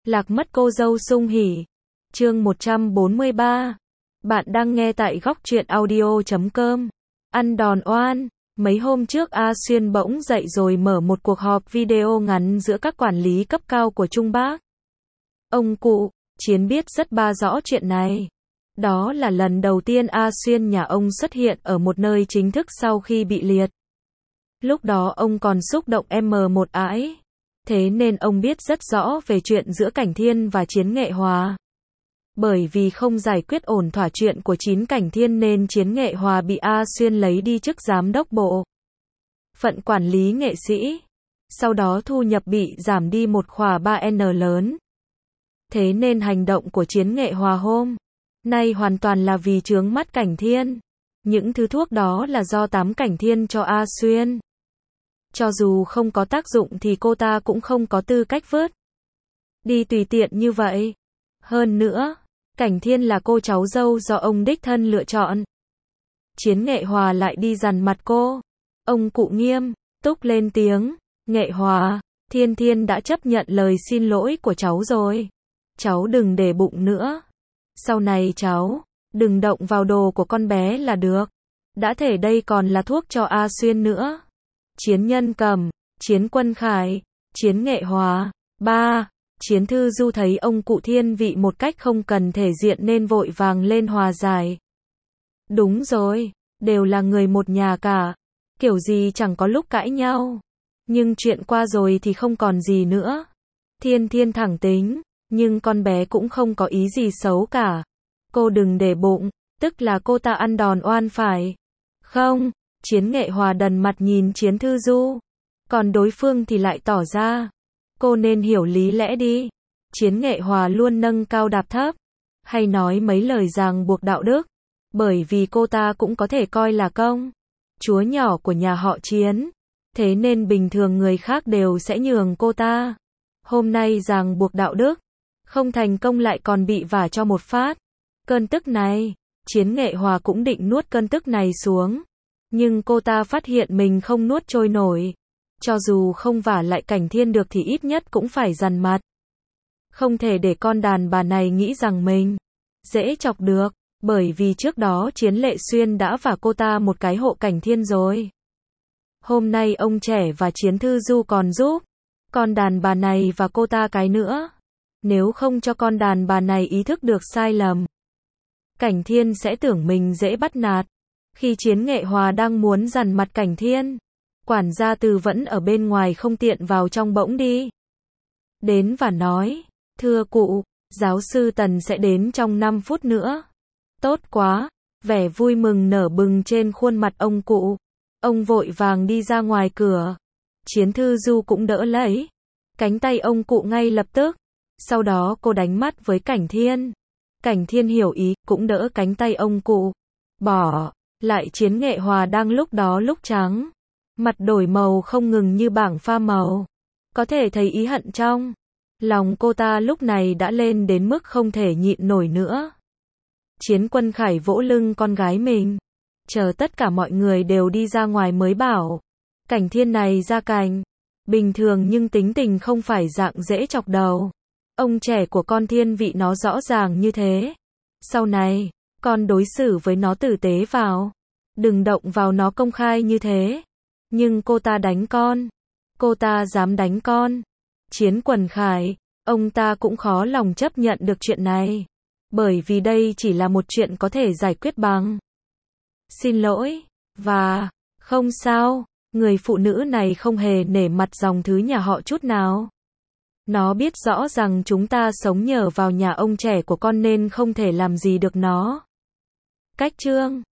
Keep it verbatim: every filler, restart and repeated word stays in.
Lạc mất cô dâu sung hỉ. Chương một trăm bốn mươi ba. Bạn đang nghe tại góc truyện audio chấm com. Ăn đòn oan. Mấy hôm trước A Xuyên bỗng dậy rồi mở một cuộc họp video ngắn giữa các quản lý cấp cao của Trung Bắc. Ông cụ, Chiến biết rất ba rõ chuyện này. Đó là lần đầu tiên A Xuyên nhà ông xuất hiện ở một nơi chính thức sau khi bị liệt. Lúc đó ông còn xúc động em một ãi. Thế nên ông biết rất rõ về chuyện giữa Cảnh Thiên và Chiến Nghệ Hòa. Bởi vì không giải quyết ổn thỏa chuyện của Chín Cảnh Thiên nên Chiến Nghệ Hòa bị A Xuyên lấy đi chức giám đốc bộ phận quản lý nghệ sĩ. Sau đó thu nhập bị giảm đi một khỏa ba N lớn. Thế nên hành động của Chiến Nghệ Hòa hôm nay hoàn toàn là vì chướng mắt Cảnh Thiên. Những thứ thuốc đó là do Tám Cảnh Thiên cho A Xuyên. Cho dù không có tác dụng thì cô ta cũng không có tư cách vứt đi tùy tiện như vậy. Hơn nữa, Cảnh Thiên là cô cháu dâu do ông đích thân lựa chọn. Chiến Nghệ Hòa lại đi dằn mặt cô. Ông cụ nghiêm túc lên tiếng, Nghệ Hòa, Thiên Thiên đã chấp nhận lời xin lỗi của cháu rồi. Cháu đừng để bụng nữa. Sau này cháu, đừng động vào đồ của con bé là được. Đã thể đây còn là thuốc cho A Xuyên nữa. Chiến Nhân Cầm, Chiến Quân Khải, Chiến Nghệ Hòa. Ba. Chiến Thư Du thấy ông cụ thiên vị một cách không cần thể diện nên vội vàng lên hòa giải. Đúng rồi, đều là người một nhà cả. Kiểu gì chẳng có lúc cãi nhau. Nhưng chuyện qua rồi thì không còn gì nữa. Thiên Thiên thẳng tính, nhưng con bé cũng không có ý gì xấu cả. Cô đừng để bụng, tức là cô ta ăn đòn oan phải không? Chiến Nghệ Hòa đần mặt nhìn Chiến Thư Du. Còn đối phương thì lại tỏ ra, cô nên hiểu lý lẽ đi. Chiến Nghệ Hòa luôn nâng cao đạp thấp, hay nói mấy lời ràng buộc đạo đức. Bởi vì cô ta cũng có thể coi là công chúa nhỏ của nhà họ Chiến. Thế nên bình thường người khác đều sẽ nhường cô ta. Hôm nay ràng buộc đạo đức, không thành công lại còn bị vả cho một phát. Cơn tức này, Chiến Nghệ Hòa cũng định nuốt cơn tức này xuống. Nhưng cô ta phát hiện mình không nuốt trôi nổi. Cho dù không vả lại Cảnh Thiên được thì ít nhất cũng phải dằn mặt. Không thể để con đàn bà này nghĩ rằng mình dễ chọc được. Bởi vì trước đó Chiến Lệ Xuyên đã vả cô ta một cái hộ Cảnh Thiên rồi. Hôm nay ông trẻ và Chiến Thư Du còn giúp con đàn bà này và cô ta cái nữa. Nếu không cho con đàn bà này ý thức được sai lầm, Cảnh Thiên sẽ tưởng mình dễ bắt nạt. Khi Chiến Nghệ Hòa đang muốn dằn mặt Cảnh Thiên, quản gia Từ vẫn ở bên ngoài không tiện vào trong bỗng đi đến và nói, thưa cụ, giáo sư Tần sẽ đến trong năm phút nữa. Tốt quá, vẻ vui mừng nở bừng trên khuôn mặt ông cụ. Ông vội vàng đi ra ngoài cửa. Chiến Thư Du cũng đỡ lấy cánh tay ông cụ ngay lập tức. Sau đó cô đánh mắt với Cảnh Thiên. Cảnh Thiên hiểu ý, cũng đỡ cánh tay ông cụ. Bỏ lại Chiến Nghệ Hòa đang lúc đó lúc trắng. Mặt đổi màu không ngừng như bảng pha màu. Có thể thấy ý hận trong lòng cô ta lúc này đã lên đến mức không thể nhịn nổi nữa. Chiến Quân Khải vỗ lưng con gái mình. Chờ tất cả mọi người đều đi ra ngoài mới bảo. Cảnh Thiên này ra cành. Bình thường nhưng tính tình không phải dạng dễ chọc đầu. Ông trẻ của con thiên vị nó rõ ràng như thế. Sau này, con đối xử với nó tử tế vào. Đừng động vào nó công khai như thế. Nhưng cô ta đánh con. Cô ta dám đánh con. Chiến Quần Khải, ông ta cũng khó lòng chấp nhận được chuyện này. Bởi vì đây chỉ là một chuyện có thể giải quyết bằng xin lỗi. Và, không sao, người phụ nữ này không hề nể mặt dòng thứ nhà họ chút nào. Nó biết rõ rằng chúng ta sống nhờ vào nhà ông trẻ của con nên không thể làm gì được nó. Cách chương